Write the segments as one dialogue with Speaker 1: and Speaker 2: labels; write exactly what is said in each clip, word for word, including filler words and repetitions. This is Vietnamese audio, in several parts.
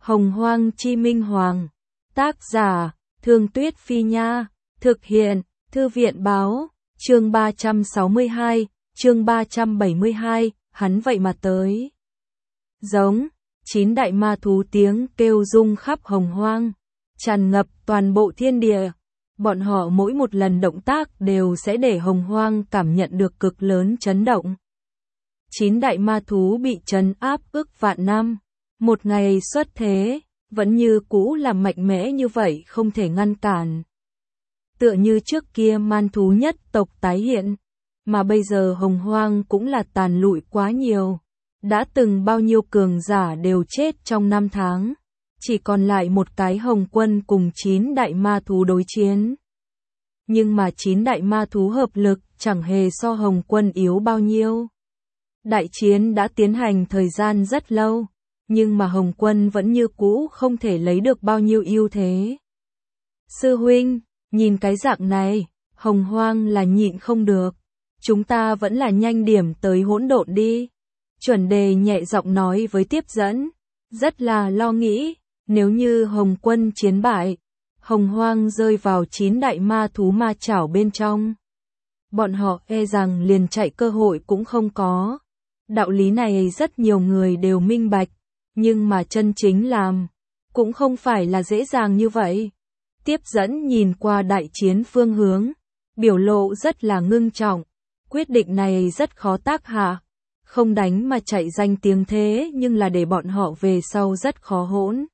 Speaker 1: Hồng Hoang Chi Minh Hoàng. Tác giả, Thương Tuyết Phi Nha. Thực hiện, Thư viện Báo. Chương ba trăm sáu mươi hai, chương ba trăm bảy mươi hai, hắn vậy mà tới. Giống, chín đại ma thú tiếng kêu rung khắp Hồng Hoang, tràn ngập toàn bộ thiên địa. Bọn họ mỗi một lần động tác đều sẽ để Hồng Hoang cảm nhận được cực lớn chấn động. Chín đại ma thú bị trấn áp ức vạn năm, một ngày xuất thế, vẫn như cũ là mạnh mẽ như vậy, không thể ngăn cản. Tựa như trước kia man thú nhất tộc tái hiện, mà bây giờ Hồng Hoang cũng là tàn lụi quá nhiều. Đã từng bao nhiêu cường giả đều chết trong năm tháng, chỉ còn lại một cái Hồng Quân cùng chín đại ma thú đối chiến. Nhưng mà chín đại ma thú hợp lực chẳng hề so Hồng Quân yếu bao nhiêu. Đại chiến đã tiến hành thời gian rất lâu, nhưng mà Hồng Quân vẫn như cũ không thể lấy được bao nhiêu ưu thế. Sư huynh, nhìn cái dạng này, Hồng Hoang là nhịn không được. Chúng ta vẫn là nhanh điểm tới hỗn độn đi. Chuẩn Đề nhẹ giọng nói với tiếp dẫn, rất là lo nghĩ, nếu như Hồng Quân chiến bại, Hồng Hoang rơi vào chín đại ma thú ma chảo bên trong. Bọn họ e rằng liền chạy cơ hội cũng không có. Đạo lý này rất nhiều người đều minh bạch, nhưng mà chân chính làm, cũng không phải là dễ dàng như vậy. Tiếp dẫn nhìn qua đại chiến phương hướng, biểu lộ rất là ngưng trọng, quyết định này rất khó tác hạ. Không đánh mà chạy danh tiếng thế, nhưng là để bọn họ về sau rất khó hỗn.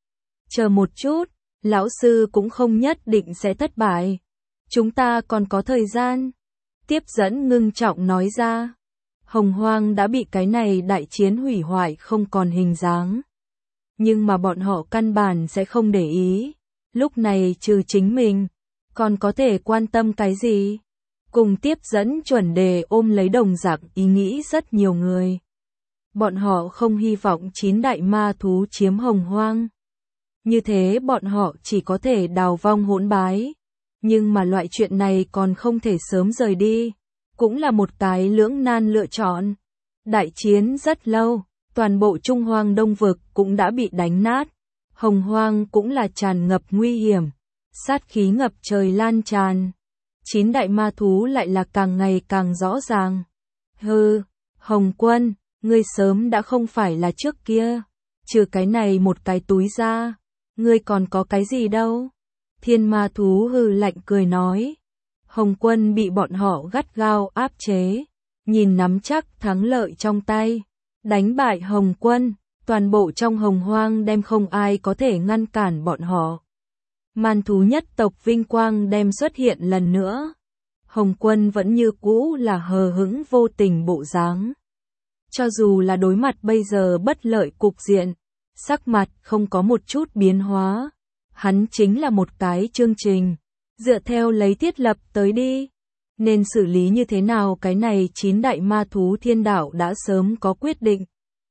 Speaker 1: Chờ một chút, lão sư cũng không nhất định sẽ thất bại. Chúng ta còn có thời gian. Tiếp dẫn ngưng trọng nói ra. Hồng Hoang đã bị cái này đại chiến hủy hoại không còn hình dáng. Nhưng mà bọn họ căn bản sẽ không để ý. Lúc này trừ chính mình, còn có thể quan tâm cái gì? Cùng tiếp dẫn Chuẩn Đề ôm lấy đồng dạng ý nghĩ rất nhiều người. Bọn họ không hy vọng chín đại ma thú chiếm Hồng Hoang. Như thế bọn họ chỉ có thể đào vong hỗn bái. Nhưng mà loại chuyện này còn không thể sớm rời đi. Cũng là một cái lưỡng nan lựa chọn. Đại chiến rất lâu, toàn bộ Trung Hoang Đông Vực cũng đã bị đánh nát. Hồng Hoang cũng là tràn ngập nguy hiểm. Sát khí ngập trời lan tràn. Chín đại ma thú lại là càng ngày càng rõ ràng. Hừ, Hồng Quân, ngươi sớm đã không phải là trước kia. Trừ cái này một cái túi ra, ngươi còn có cái gì đâu. Thiên ma thú hừ lạnh cười nói. Hồng Quân bị bọn họ gắt gao áp chế. Nhìn nắm chắc thắng lợi trong tay. Đánh bại Hồng Quân, toàn bộ trong Hồng Hoang đem không ai có thể ngăn cản bọn họ. Man thú nhất tộc vinh quang đem xuất hiện lần nữa. Hồng Quân vẫn như cũ là hờ hững vô tình bộ dáng. Cho dù là đối mặt bây giờ bất lợi cục diện, sắc mặt không có một chút biến hóa. Hắn chính là một cái chương trình, dựa theo lấy thiết lập tới đi. Nên xử lý như thế nào cái này chín đại ma thú thiên đạo đã sớm có quyết định.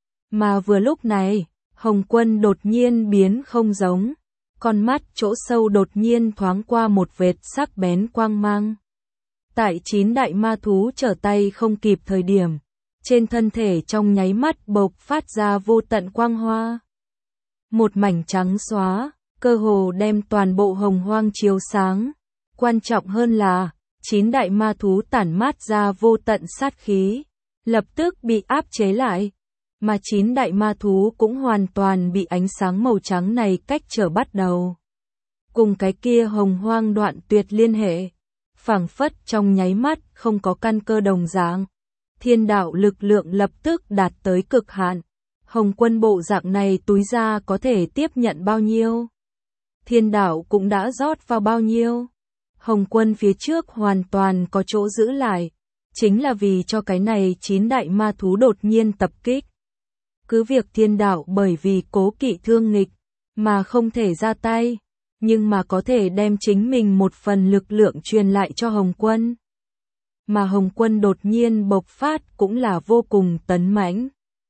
Speaker 1: Mà vừa lúc này, Hồng Quân đột nhiên biến không giống. Con mắt chỗ sâu đột nhiên thoáng qua một vệt sắc bén quang mang. Tại chín đại ma thú trở tay không kịp thời điểm, trên thân thể trong nháy mắt bộc phát ra vô tận quang hoa. Một mảnh trắng xóa, cơ hồ đem toàn bộ Hồng Hoang chiếu sáng. Quan trọng hơn là, chín đại ma thú tản mát ra vô tận sát khí, lập tức bị áp chế lại. Mà chín đại ma thú cũng hoàn toàn bị ánh sáng màu trắng này cách trở bắt đầu. Cùng cái kia Hồng Hoang đoạn tuyệt liên hệ, phảng phất trong nháy mắt không có căn cơ đồng dạng. Thiên đạo lực lượng lập tức đạt tới cực hạn. Hồng Quân bộ dạng này túi ra có thể tiếp nhận bao nhiêu? Thiên đạo cũng đã rót vào bao nhiêu? Hồng Quân phía trước hoàn toàn có chỗ giữ lại, chính là vì cho cái này chín đại ma thú đột nhiên tập kích. Cứ việc thiên đạo bởi vì cố kỵ thương nghịch, mà không thể ra tay, nhưng mà có thể đem chính mình một phần lực lượng truyền lại cho Hồng Quân. Mà Hồng Quân đột nhiên bộc phát cũng là vô cùng tấn mãnh.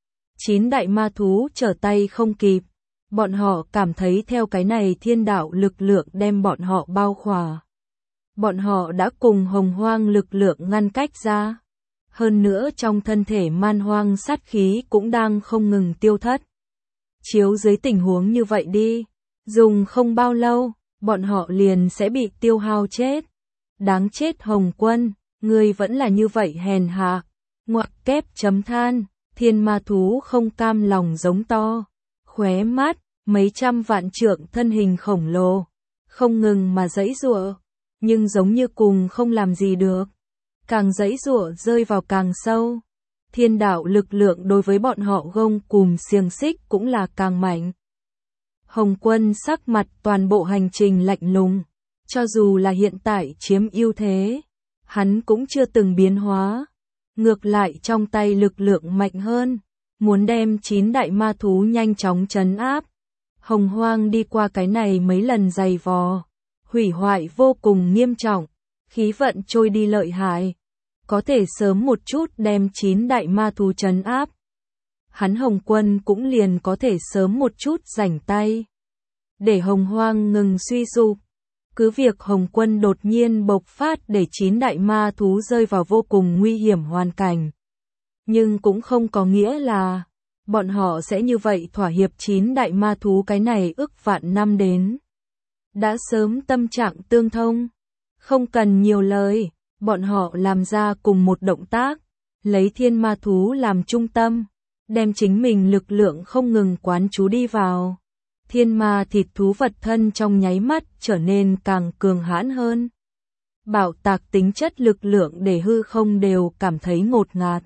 Speaker 1: Chín đại ma thú trở tay không kịp, bọn họ cảm thấy theo cái này thiên đạo lực lượng đem bọn họ bao khỏa. Bọn họ đã cùng Hồng Hoang lực lượng ngăn cách ra. Hơn nữa trong thân thể man hoang sát khí cũng đang không ngừng tiêu thất. Chiếu dưới tình huống như vậy đi, dùng không bao lâu, bọn họ liền sẽ bị tiêu hao chết. Đáng chết Hồng Quân, ngươi vẫn là như vậy hèn hạ. Ngoặc kép chấm than, thiên ma thú không cam lòng giống to. Khóe mắt, mấy trăm vạn trượng thân hình khổng lồ, không ngừng mà giãy giụa, nhưng giống như cùng không làm gì được. Càng giãy giụa rơi vào càng sâu. Thiên đạo lực lượng đối với bọn họ gông cùm xiềng xích cũng là càng mạnh. Hồng Quân sắc mặt toàn bộ hành trình lạnh lùng, cho dù là hiện tại chiếm ưu thế, hắn cũng chưa từng biến hóa. Ngược lại trong tay lực lượng mạnh hơn, muốn đem chín đại ma thú nhanh chóng trấn áp. Hồng Hoang đi qua cái này mấy lần dày vò, hủy hoại vô cùng nghiêm trọng, khí vận trôi đi lợi hại. Có thể sớm một chút đem chín đại ma thú trấn áp. Hắn Hồng Quân cũng liền có thể sớm một chút rảnh tay. Để Hồng Hoang ngừng suy sụp. Cứ việc Hồng Quân đột nhiên bộc phát để chín đại ma thú rơi vào vô cùng nguy hiểm hoàn cảnh. Nhưng cũng không có nghĩa là bọn họ sẽ như vậy thỏa hiệp chín đại ma thú cái này ức vạn năm đến. Đã sớm tâm trạng tương thông. Không cần nhiều lời, bọn họ làm ra cùng một động tác, lấy thiên ma thú làm trung tâm, đem chính mình lực lượng không ngừng quán trú đi vào. Thiên ma thịt thú vật thân trong nháy mắt trở nên càng cường hãn hơn. Bảo tạc tính chất lực lượng để hư không đều cảm thấy ngột ngạt.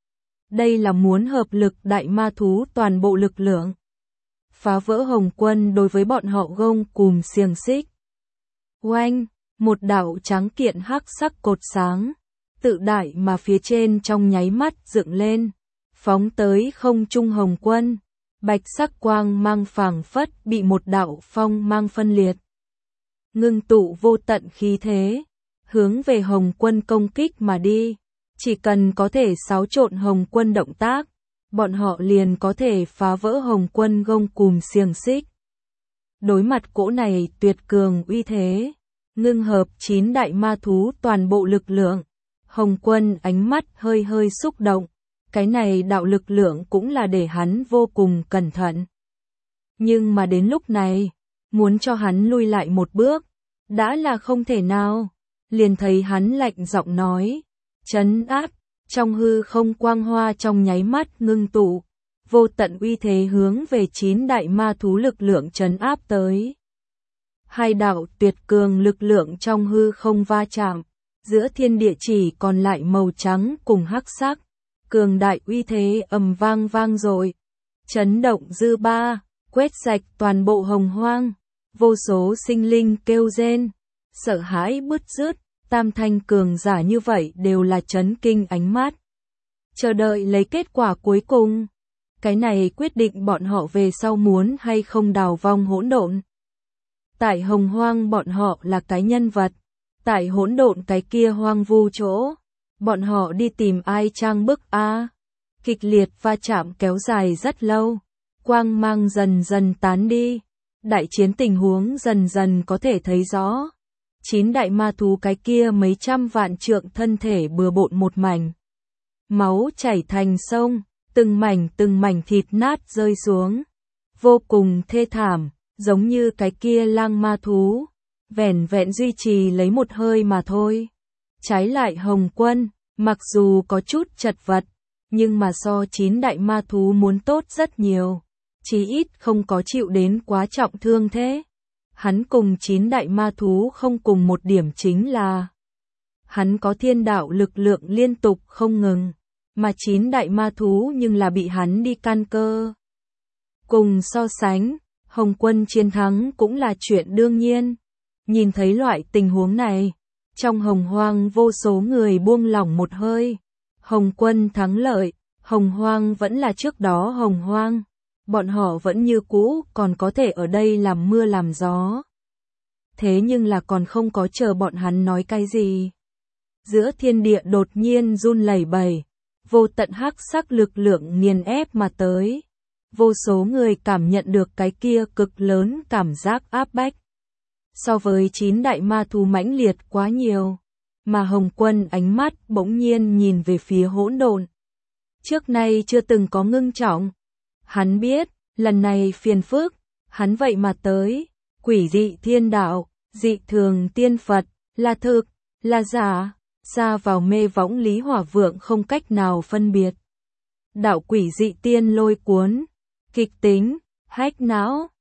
Speaker 1: Đây là muốn hợp lực đại ma thú toàn bộ lực lượng. Phá vỡ Hồng Quân đối với bọn họ gông cùm xiềng xích. Oanh, một đạo trắng kiện hắc sắc cột sáng, tự đại mà phía trên trong nháy mắt dựng lên, phóng tới không trung Hồng Quân. Bạch sắc quang mang phảng phất bị một đạo phong mang phân liệt. Ngưng tụ vô tận khí thế, hướng về Hồng Quân công kích mà đi. Chỉ cần có thể xáo trộn Hồng Quân động tác, bọn họ liền có thể phá vỡ Hồng Quân gông cùm xiềng xích. Đối mặt cỗ này tuyệt cường uy thế, ngưng hợp chín đại ma thú toàn bộ lực lượng, Hồng Quân ánh mắt hơi hơi xúc động. Cái này đạo lực lượng cũng là để hắn vô cùng cẩn thận. Nhưng mà đến lúc này, muốn cho hắn lui lại một bước, đã là không thể nào. Liền thấy hắn lạnh giọng nói, trấn áp, trong hư không quang hoa trong nháy mắt ngưng tụ, vô tận uy thế hướng về chín đại ma thú lực lượng trấn áp tới. Hai đạo tuyệt cường lực lượng trong hư không va chạm, giữa thiên địa chỉ còn lại màu trắng cùng hắc sắc. Cường đại uy thế ầm vang vang rồi, chấn động dư ba, quét sạch toàn bộ Hồng Hoang, vô số sinh linh kêu rên, sợ hãi bứt rứt, tam thanh cường giả như vậy đều là chấn kinh ánh mắt. Chờ đợi lấy kết quả cuối cùng, cái này quyết định bọn họ về sau muốn hay không đào vong hỗn độn. Tại Hồng Hoang bọn họ là cái nhân vật, tại hỗn độn cái kia hoang vu chỗ. Bọn họ đi tìm ai trang bức a? Kịch liệt va chạm kéo dài rất lâu, quang mang dần dần tán đi, đại chiến tình huống dần dần có thể thấy rõ. Chín đại ma thú cái kia mấy trăm vạn trượng thân thể bừa bộn một mảnh, máu chảy thành sông, từng mảnh từng mảnh thịt nát rơi xuống, vô cùng thê thảm, giống như cái kia lang ma thú, vẻn vẹn duy trì lấy một hơi mà thôi. Trái lại Hồng Quân, mặc dù có chút chật vật, nhưng mà so chín đại ma thú muốn tốt rất nhiều, chí ít không có chịu đến quá trọng thương thế. Hắn cùng chín đại ma thú không cùng một điểm chính là hắn có thiên đạo lực lượng liên tục không ngừng, mà chín đại ma thú nhưng là bị hắn đi căn cơ. Cùng so sánh, Hồng Quân chiến thắng cũng là chuyện đương nhiên. Nhìn thấy loại tình huống này, trong Hồng Hoang vô số người buông lỏng một hơi. Hồng Quân thắng lợi, Hồng Hoang vẫn là trước đó Hồng Hoang. Bọn họ vẫn như cũ còn có thể ở đây làm mưa làm gió. Thế nhưng là còn không có chờ bọn hắn nói cái gì. Giữa thiên địa đột nhiên run lẩy bẩy, vô tận hắc sắc lực lượng nghiền ép mà tới. Vô số người cảm nhận được cái kia cực lớn cảm giác áp bách. So với chín đại ma thú mãnh liệt quá nhiều, mà Hồng Quân ánh mắt bỗng nhiên nhìn về phía hỗn độn. Trước nay chưa từng có ngưng trọng. Hắn biết, lần này phiền phức, hắn vậy mà tới, quỷ dị thiên đạo, dị thường tiên Phật, là thực, là giả, xa vào mê võng Lý Hỏa Vượng không cách nào phân biệt. Đạo quỷ dị tiên lôi cuốn, kịch tính, hách não.